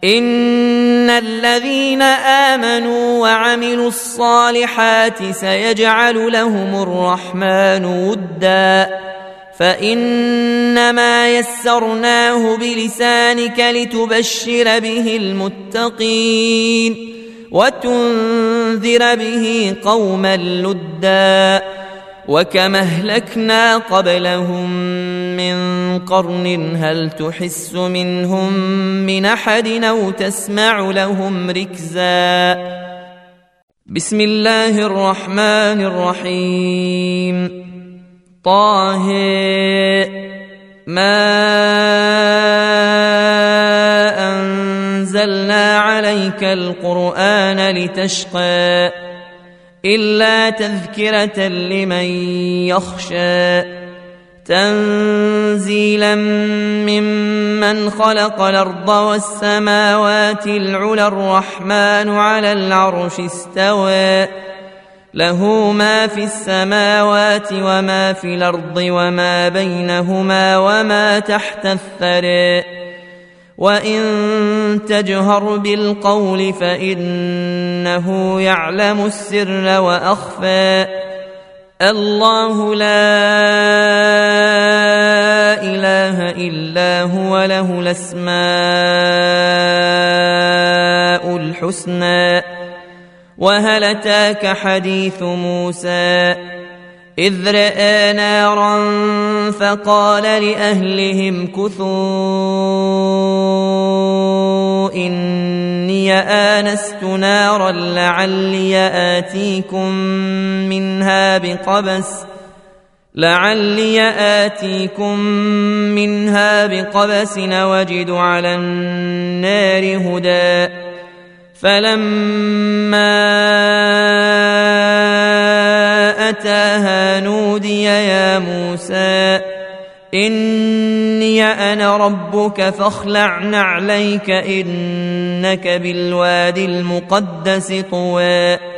إن الذين آمنوا وعملوا الصالحات سيجعل لهم الرحمن ودا فإنما يسرناه بلسانك لتبشر به المتقين وتنذر به قوما لدا وكما أهلكنا قبلهم من قرن هل تحس منهم من أحد أو تسمع لهم ركزا بسم الله الرحمن الرحيم طه ما أنزلنا عليك القرآن لتشقى إلا تذكرة لمن يخشى تنزيلا ممن خلق الأرض والسماوات العلى الرحمن على العرش استوى له ما في السماوات وما في الأرض وما بينهما وما تحت الثرى وإن تجهر بالقول فإنه يعلم السر وأخفى الله لا إله إلا هو له الأسماء الحسنى وهل أتاك حديث موسى إذ رأى نارا فقال لأهلهم كثوا إني آنست نارا لعلي آتيكم منها بقبس وجد على النار هدى فلما أتاها نودي يا موسى إني أنا ربك فاخلع نعليك إنك بالوادي المقدس طوى